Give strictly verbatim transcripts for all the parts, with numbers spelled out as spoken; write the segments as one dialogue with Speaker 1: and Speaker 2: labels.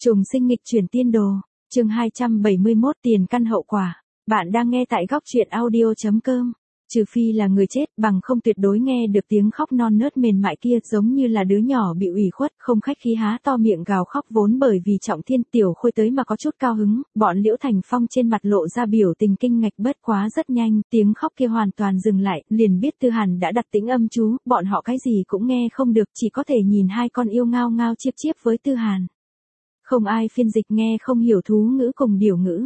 Speaker 1: Trùng sinh nghịch chuyển tiên đồ, chương hai trăm bảy mươi mốt tiền căn hậu quả. Bạn đang nghe tại góc truyện audio chấm com. Trừ phi là người chết, bằng không tuyệt đối nghe được tiếng khóc non nớt mềm mại kia, giống như là đứa nhỏ bị ủy khuất, không khách khí há to miệng gào khóc. Vốn bởi vì Trọng Thiên Tiểu Khôi tới mà có chút cao hứng, bọn Liễu Thành Phong trên mặt lộ ra biểu tình kinh ngạc. Bất quá rất nhanh, tiếng khóc kia hoàn toàn dừng lại, liền biết Tư Hàn đã đặt tĩnh âm chú, bọn họ cái gì cũng nghe không được, chỉ có thể nhìn hai con yêu ngao ngao chiếp chiếp với Tư Hàn. Không ai phiên dịch, nghe không hiểu thú ngữ cùng điểu ngữ.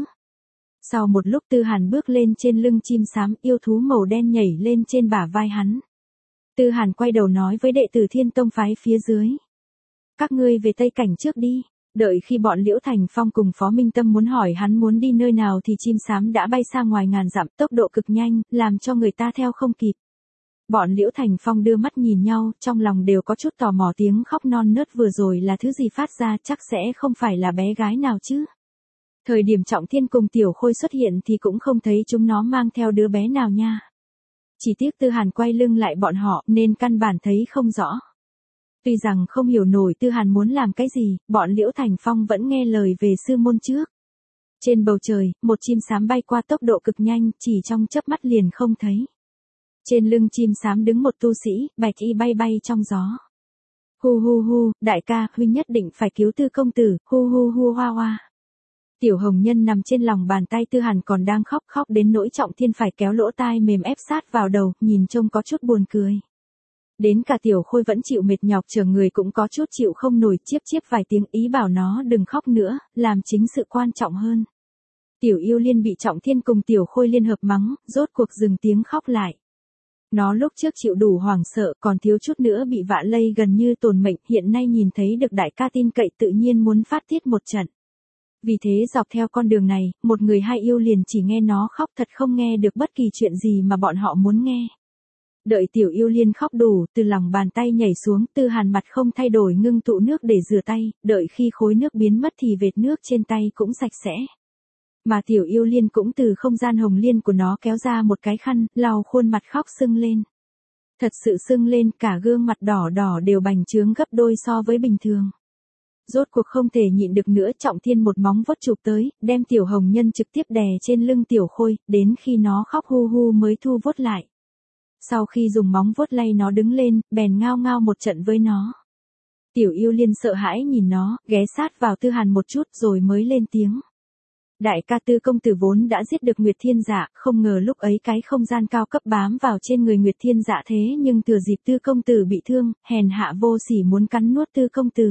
Speaker 1: Sau một lúc Tư Hàn bước lên trên lưng chim xám, yêu thú màu đen nhảy lên trên bả vai hắn. Tư Hàn quay đầu nói với đệ tử Thiên Tông phái phía dưới. Các ngươi về Tây Cảnh trước đi. Đợi khi bọn Liễu Thành Phong cùng Phó Minh Tâm muốn hỏi hắn muốn đi nơi nào thì chim xám đã bay xa ngoài ngàn dặm, tốc độ cực nhanh, làm cho người ta theo không kịp. Bọn Liễu Thành Phong đưa mắt nhìn nhau, trong lòng đều có chút tò mò tiếng khóc non nớt vừa rồi là thứ gì phát ra, chắc sẽ không phải là bé gái nào chứ. Thời điểm Trọng Thiên cùng Tiểu Khôi xuất hiện thì cũng không thấy chúng nó mang theo đứa bé nào nha. Chỉ tiếc Tư Hàn quay lưng lại bọn họ nên căn bản thấy không rõ. Tuy rằng không hiểu nổi Tư Hàn muốn làm cái gì, bọn Liễu Thành Phong vẫn nghe lời về sư môn trước. Trên bầu trời, một chim xám bay qua tốc độ cực nhanh, chỉ trong chớp mắt liền không thấy. Trên lưng chim xám đứng một tu sĩ, bạch y bay bay trong gió. Hu hu hu, đại ca, huynh nhất định phải cứu Tư công tử, hu hu hu hoa hoa. Tiểu Hồng Nhân nằm trên lòng bàn tay Tư Hàn còn đang khóc, khóc đến nỗi Trọng Thiên phải kéo lỗ tai mềm ép sát vào đầu, nhìn trông có chút buồn cười. Đến cả Tiểu Khôi vẫn chịu mệt nhọc chờ người cũng có chút chịu không nổi, chiếp chiếp vài tiếng ý bảo nó đừng khóc nữa, làm chính sự quan trọng hơn. Tiểu Yêu Liên bị Trọng Thiên cùng Tiểu Khôi liên hợp mắng, rốt cuộc dừng tiếng khóc lại. Nó lúc trước chịu đủ hoảng sợ, còn thiếu chút nữa bị vạ lây gần như tồn mệnh, hiện nay nhìn thấy được đại ca tin cậy tự nhiên muốn phát tiết một trận. Vì thế dọc theo con đường này, một người hai yêu liền chỉ nghe nó khóc, thật không nghe được bất kỳ chuyện gì mà bọn họ muốn nghe. Đợi Tiểu Yêu Liên khóc đủ, từ lòng bàn tay nhảy xuống, Tư Hàn mặt không thay đổi ngưng tụ nước để rửa tay, đợi khi khối nước biến mất thì vệt nước trên tay cũng sạch sẽ. Mà Tiểu Yêu Liên cũng từ không gian hồng liên của nó kéo ra một cái khăn, lau khuôn mặt khóc sưng lên. Thật sự sưng lên, cả gương mặt đỏ đỏ đều bành trướng gấp đôi so với bình thường. Rốt cuộc không thể nhịn được nữa, Trọng Thiên một móng vuốt chụp tới, đem Tiểu Hồng Nhân trực tiếp đè trên lưng Tiểu Khôi, đến khi nó khóc hu hu mới thu vuốt lại. Sau khi dùng móng vuốt lay nó đứng lên, bèn ngao ngao một trận với nó. Tiểu Yêu Liên sợ hãi nhìn nó, ghé sát vào Tư Hàn một chút rồi mới lên tiếng. Đại ca Tư công tử vốn đã giết được Nguyệt Thiên Dạ, không ngờ lúc ấy cái không gian cao cấp bám vào trên người Nguyệt Thiên Dạ thế nhưng thừa dịp Tư công tử bị thương, hèn hạ vô sỉ muốn cắn nuốt Tư công tử.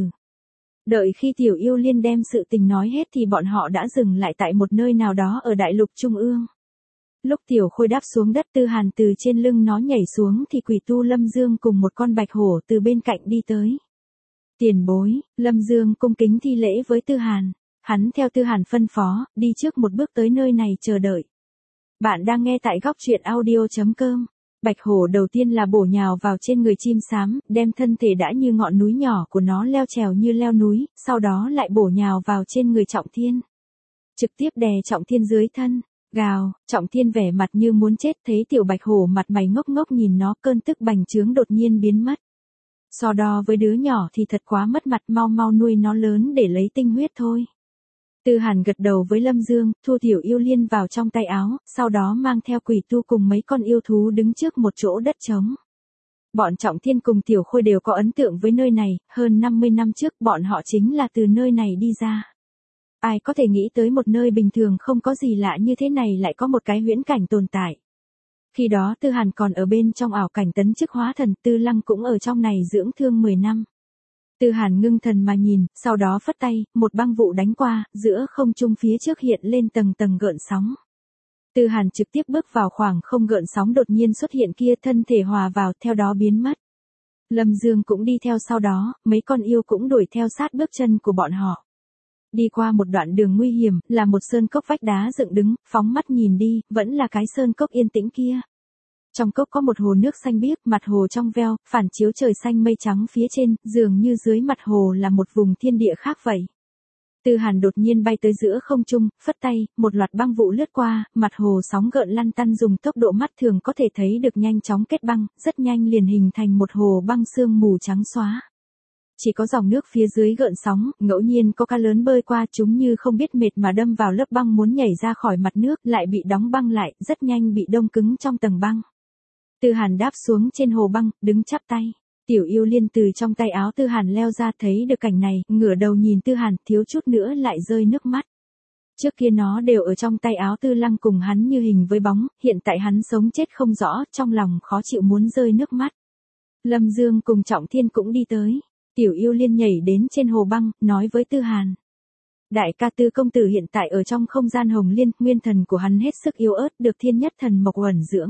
Speaker 1: Đợi khi Tiểu Yêu Liên đem sự tình nói hết thì bọn họ đã dừng lại tại một nơi nào đó ở đại lục Trung ương. Lúc Tiểu Khôi đáp xuống đất, Tư Hàn từ trên lưng nó nhảy xuống thì quỷ tu Lâm Dương cùng một con bạch hổ từ bên cạnh đi tới. Tiền bối, Lâm Dương cung kính thi lễ với Tư Hàn. Hắn theo Tư Hàn phân phó, đi trước một bước tới nơi này chờ đợi. Bạn đang nghe tại góc truyện audio chấm com. Bạch hổ đầu tiên là bổ nhào vào trên người chim xám, đem thân thể đã như ngọn núi nhỏ của nó leo trèo như leo núi, sau đó lại bổ nhào vào trên người Trọng Thiên. Trực tiếp đè Trọng Thiên dưới thân, gào, Trọng Thiên vẻ mặt như muốn chết, thấy tiểu bạch hổ mặt mày ngốc ngốc nhìn nó, cơn tức bành trướng đột nhiên biến mất. So đo với đứa nhỏ thì thật quá mất mặt, mau mau nuôi nó lớn để lấy tinh huyết thôi. Tư Hàn gật đầu với Lâm Dương, thu Tiểu Yêu Liên vào trong tay áo, sau đó mang theo quỷ tu cùng mấy con yêu thú đứng trước một chỗ đất trống. Bọn Trọng Thiên cùng Tiểu Khôi đều có ấn tượng với nơi này, hơn năm mươi năm trước bọn họ chính là từ nơi này đi ra. Ai có thể nghĩ tới một nơi bình thường không có gì lạ như thế này lại có một cái huyễn cảnh tồn tại. Khi đó Tư Hàn còn ở bên trong ảo cảnh tấn chức hóa thần, Tư Lăng cũng ở trong này dưỡng thương mười năm. Tư Hàn ngưng thần mà nhìn, sau đó phất tay, một băng vụ đánh qua, giữa không trung phía trước hiện lên tầng tầng gợn sóng. Tư Hàn trực tiếp bước vào khoảng không gợn sóng đột nhiên xuất hiện kia, thân thể hòa vào, theo đó biến mất. Lâm Dương cũng đi theo sau đó, mấy con yêu cũng đuổi theo sát bước chân của bọn họ. Đi qua một đoạn đường nguy hiểm, là một sơn cốc vách đá dựng đứng, phóng mắt nhìn đi, vẫn là cái sơn cốc yên tĩnh kia. Trong cốc có một hồ nước xanh biếc, mặt hồ trong veo, phản chiếu trời xanh mây trắng phía trên, dường như dưới mặt hồ là một vùng thiên địa khác vậy. Tư Hàn đột nhiên bay tới giữa không trung, phất tay, một loạt băng vụ lướt qua, mặt hồ sóng gợn lăn tăn dùng tốc độ mắt thường có thể thấy được nhanh chóng kết băng, rất nhanh liền hình thành một hồ băng sương mù trắng xóa. Chỉ có dòng nước phía dưới gợn sóng, ngẫu nhiên có cá lớn bơi qua, chúng như không biết mệt mà đâm vào lớp băng muốn nhảy ra khỏi mặt nước, lại bị đóng băng lại, rất nhanh bị đông cứng trong tầng băng. Tư Hàn đáp xuống trên hồ băng, đứng chắp tay. Tiểu Yêu Liên từ trong tay áo Tư Hàn leo ra, thấy được cảnh này, ngửa đầu nhìn Tư Hàn, thiếu chút nữa lại rơi nước mắt. Trước kia nó đều ở trong tay áo Tư Lăng cùng hắn như hình với bóng, hiện tại hắn sống chết không rõ, trong lòng khó chịu muốn rơi nước mắt. Lâm Dương cùng Trọng Thiên cũng đi tới. Tiểu Yêu Liên nhảy đến trên hồ băng, nói với Tư Hàn. Đại ca, Tư công tử hiện tại ở trong không gian Hồng Liên, nguyên thần của hắn hết sức yếu ớt, được thiên nhất thần mộc ẩn dưỡng.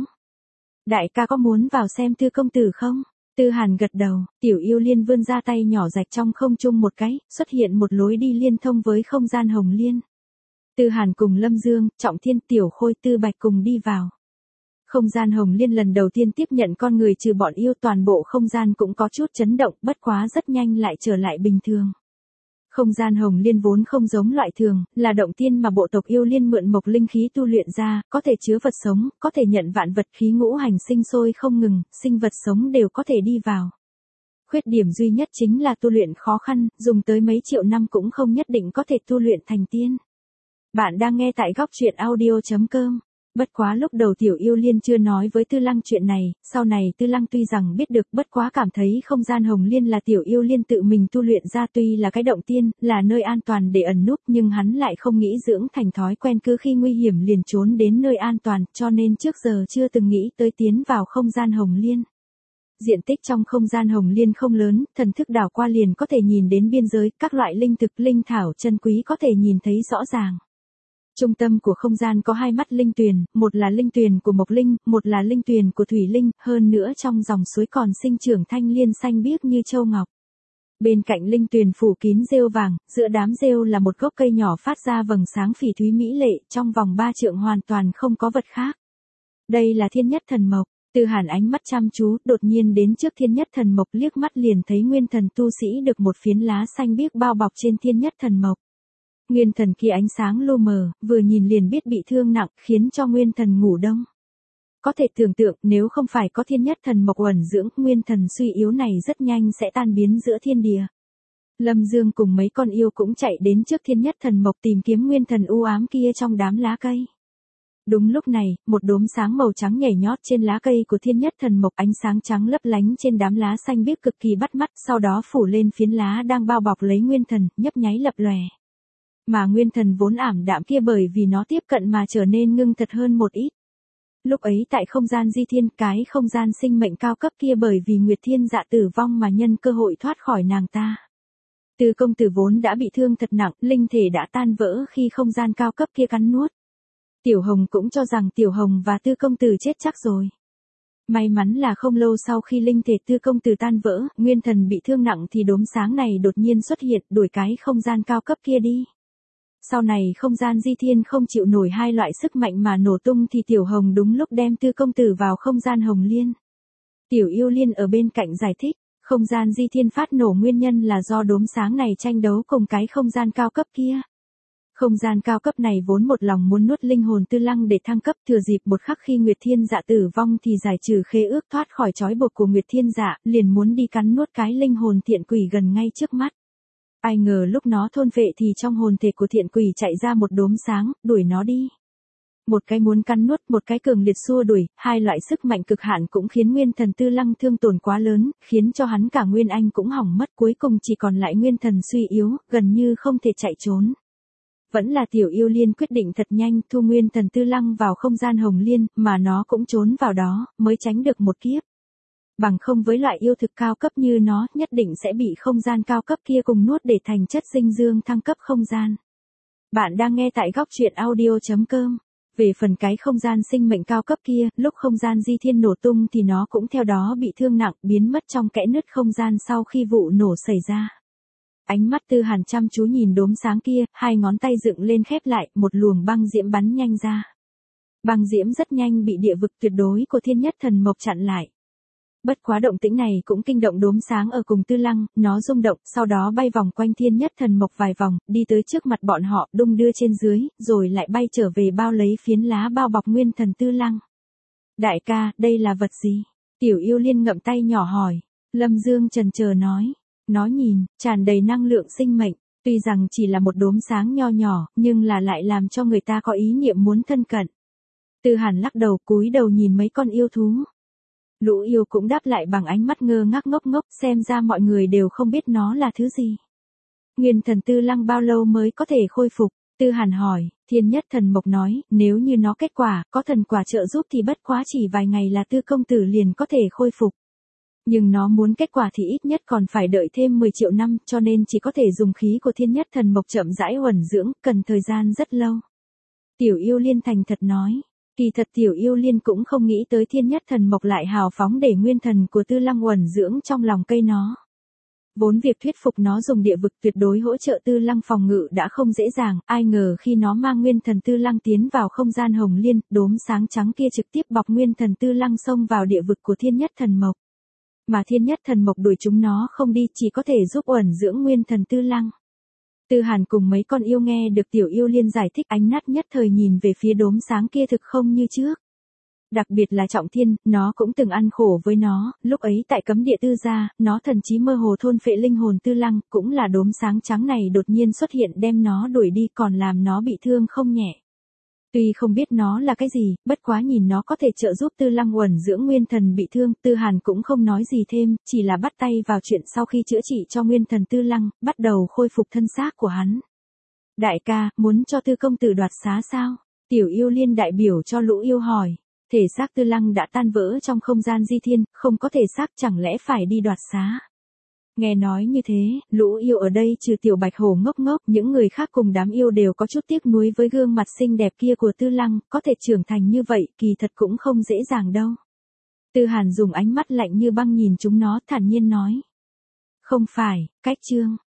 Speaker 1: Đại ca có muốn vào xem Tư công tử không? Tư Hàn gật đầu, Tiểu Yêu Liên vươn ra tay nhỏ rạch trong không trung một cái, xuất hiện một lối đi liên thông với không gian Hồng Liên. Tư Hàn cùng Lâm Dương, Trọng Thiên, Tiểu Khôi, Tư Bạch cùng đi vào. Không gian Hồng Liên lần đầu tiên tiếp nhận con người trừ bọn yêu, toàn bộ không gian cũng có chút chấn động, bất quá rất nhanh lại trở lại bình thường. Không gian Hồng Liên vốn không giống loại thường, là động tiên mà bộ tộc yêu liên mượn mộc linh khí tu luyện ra, có thể chứa vật sống, có thể nhận vạn vật khí ngũ hành sinh sôi không ngừng, sinh vật sống đều có thể đi vào. Khuyết điểm duy nhất chính là tu luyện khó khăn, dùng tới mấy triệu năm cũng không nhất định có thể tu luyện thành tiên. Bạn đang nghe tại góc truyện audio chấm com. Bất quá lúc đầu Tiểu Yêu Liên chưa nói với Tư Lăng chuyện này, sau này Tư Lăng tuy rằng biết được, bất quá cảm thấy không gian Hồng Liên là Tiểu Yêu Liên tự mình tu luyện ra, tuy là cái động tiên, là nơi an toàn để ẩn núp, nhưng hắn lại không nghĩ dưỡng thành thói quen cứ khi nguy hiểm liền trốn đến nơi an toàn, cho nên trước giờ chưa từng nghĩ tới tiến vào không gian Hồng Liên. Diện tích trong không gian Hồng Liên không lớn, thần thức đảo qua liền có thể nhìn đến biên giới, các loại linh thực, linh thảo, chân quý có thể nhìn thấy rõ ràng. Trung tâm của không gian có hai mắt linh tuyền, một là linh tuyền của Mộc Linh, một là linh tuyền của Thủy Linh, hơn nữa trong dòng suối còn sinh trưởng thanh liên xanh biếc như châu ngọc. Bên cạnh linh tuyền phủ kín rêu vàng, giữa đám rêu là một gốc cây nhỏ phát ra vầng sáng phỉ thúy mỹ lệ, trong vòng ba trượng hoàn toàn không có vật khác. Đây là thiên nhất thần mộc. Tư Hàn ánh mắt chăm chú, đột nhiên đến trước thiên nhất thần mộc, liếc mắt liền thấy nguyên thần tu sĩ được một phiến lá xanh biếc bao bọc trên thiên nhất thần mộc. Nguyên thần kia ánh sáng lu mờ, vừa nhìn liền biết bị thương nặng, khiến cho nguyên thần ngủ đông. Có thể tưởng tượng, nếu không phải có thiên nhất thần mộc ẩn dưỡng, nguyên thần suy yếu này rất nhanh sẽ tan biến giữa thiên địa. Lâm Dương cùng mấy con yêu cũng chạy đến trước thiên nhất thần mộc tìm kiếm nguyên thần u ám kia trong đám lá cây. Đúng lúc này, một đốm sáng màu trắng nhảy nhót trên lá cây của thiên nhất thần mộc, ánh sáng trắng lấp lánh trên đám lá xanh biếc cực kỳ bắt mắt, sau đó phủ lên phiến lá đang bao bọc lấy nguyên thần, nhấp nháy lập lòe. Mà nguyên thần vốn ảm đạm kia bởi vì nó tiếp cận mà trở nên ngưng thật hơn một ít. Lúc ấy tại không gian Di Thiên, cái không gian sinh mệnh cao cấp kia bởi vì Nguyệt Thiên Dạ tử vong mà nhân cơ hội thoát khỏi nàng ta. Tư công tử vốn đã bị thương thật nặng, linh thể đã tan vỡ khi không gian cao cấp kia cắn nuốt. Tiểu Hồng cũng cho rằng Tiểu Hồng và Tư công tử chết chắc rồi. May mắn là không lâu sau khi linh thể Tư công tử tan vỡ, nguyên thần bị thương nặng thì đốm sáng này đột nhiên xuất hiện, đuổi cái không gian cao cấp kia đi. Sau này không gian Di Thiên không chịu nổi hai loại sức mạnh mà nổ tung thì Tiểu Hồng đúng lúc đem Tư công tử vào không gian Hồng Liên. Tiểu Yêu Liên ở bên cạnh giải thích, không gian Di Thiên phát nổ nguyên nhân là do đốm sáng này tranh đấu cùng cái không gian cao cấp kia. Không gian cao cấp này vốn một lòng muốn nuốt linh hồn Tư Lăng để thăng cấp, thừa dịp một khắc khi Nguyệt Thiên Dạ tử vong thì giải trừ khế ước, thoát khỏi trói buộc của Nguyệt Thiên Dạ, liền muốn đi cắn nuốt cái linh hồn thiện quỷ gần ngay trước mắt. Ai ngờ lúc nó thôn phệ thì trong hồn thể của thiện quỷ chạy ra một đốm sáng, đuổi nó đi. Một cái muốn cắn nuốt, một cái cường liệt xua đuổi, hai loại sức mạnh cực hạn cũng khiến nguyên thần Tư Lăng thương tổn quá lớn, khiến cho hắn cả nguyên anh cũng hỏng mất, cuối cùng chỉ còn lại nguyên thần suy yếu, gần như không thể chạy trốn. Vẫn là Tiểu Yêu Liên quyết định thật nhanh thu nguyên thần Tư Lăng vào không gian Hồng Liên, mà nó cũng trốn vào đó, mới tránh được một kiếp. Bằng không với loại yêu thực cao cấp như nó, nhất định sẽ bị không gian cao cấp kia cùng nuốt để thành chất dinh dưỡng thăng cấp không gian. Bạn đang nghe tại góc truyện audio chấm com. Về phần cái không gian sinh mệnh cao cấp kia, lúc không gian Di Thiên nổ tung thì nó cũng theo đó bị thương nặng, biến mất trong kẽ nứt không gian sau khi vụ nổ xảy ra. Ánh mắt Tư Hàn chăm chú nhìn đốm sáng kia, hai ngón tay dựng lên khép lại, một luồng băng diễm bắn nhanh ra. Băng diễm rất nhanh bị địa vực tuyệt đối của thiên nhất thần mộc chặn lại. Bất quá động tĩnh này cũng kinh động đốm sáng ở cùng Tư Lăng, nó rung động, sau đó bay vòng quanh thiên nhất thần mộc vài vòng, đi tới trước mặt bọn họ, đung đưa trên dưới, rồi lại bay trở về bao lấy phiến lá bao bọc nguyên thần Tư Lăng. Đại ca, đây là vật gì? Tiểu Yêu Liên ngậm tay nhỏ hỏi. Lâm Dương chần chờ nói. Nó nhìn, tràn đầy năng lượng sinh mệnh, tuy rằng chỉ là một đốm sáng nho nhỏ, nhưng là lại làm cho người ta có ý niệm muốn thân cận. Tư Hàn lắc đầu cúi đầu nhìn mấy con yêu thú. Lũ yêu cũng đáp lại bằng ánh mắt ngơ ngác ngốc ngốc, xem ra mọi người đều không biết nó là thứ gì. Nguyên thần tư lăng bao lâu mới có thể khôi phục? Tư Hàn hỏi, Thiên Nhất Thần Mộc nói, nếu như nó kết quả, có thần quả trợ giúp thì bất quá chỉ vài ngày là Tư công tử liền có thể khôi phục. Nhưng nó muốn kết quả thì ít nhất còn phải đợi thêm mười triệu năm, cho nên chỉ có thể dùng khí của Thiên Nhất Thần Mộc chậm rãi uẩn dưỡng, cần thời gian rất lâu. Tiểu Yêu Liên thành thật nói, kỳ thật Tiểu Yêu Liên cũng không nghĩ tới Thiên Nhất Thần Mộc lại hào phóng để nguyên thần của Tư Lăng uẩn dưỡng trong lòng cây nó. Vốn việc thuyết phục nó dùng địa vực tuyệt đối hỗ trợ Tư Lăng phòng ngự đã không dễ dàng, ai ngờ khi nó mang nguyên thần Tư Lăng tiến vào không gian hồng liên, đốm sáng trắng kia trực tiếp bọc nguyên thần Tư Lăng xông vào địa vực của Thiên Nhất Thần Mộc. Mà Thiên Nhất Thần Mộc đuổi chúng nó không đi, chỉ có thể giúp uẩn dưỡng nguyên thần Tư Lăng. Tư Hàn cùng mấy con yêu nghe được Tiểu Yêu Liên giải thích, ánh mắt nhất thời nhìn về phía đốm sáng kia thực không như trước. Đặc biệt là Trọng Thiên, nó cũng từng ăn khổ với nó, lúc ấy tại cấm địa Tư gia, nó thần chí mơ hồ thôn phệ linh hồn Tư Lăng, cũng là đốm sáng trắng này đột nhiên xuất hiện đem nó đuổi đi, còn làm nó bị thương không nhẹ. Tuy không biết nó là cái gì, bất quá nhìn nó có thể trợ giúp Tư Lăng uẩn dưỡng nguyên thần bị thương, Tư Hàn cũng không nói gì thêm, chỉ là bắt tay vào chuyện sau khi chữa trị cho nguyên thần Tư Lăng, bắt đầu khôi phục thân xác của hắn. Đại ca, muốn cho Tư công tử đoạt xá sao? Tiểu Yêu Liên đại biểu cho lũ yêu hỏi. Thể xác Tư Lăng đã tan vỡ trong không gian di thiên, không có thể xác, chẳng lẽ phải đi đoạt xá? Nghe nói như thế, lũ yêu ở đây trừ Tiểu Bạch Hổ ngốc ngốc, những người khác cùng đám yêu đều có chút tiếc nuối với gương mặt xinh đẹp kia của Tư Lăng, có thể trưởng thành như vậy, kỳ thật cũng không dễ dàng đâu. Tư Hàn dùng ánh mắt lạnh như băng nhìn chúng nó, thản nhiên nói. Không phải, cách chương.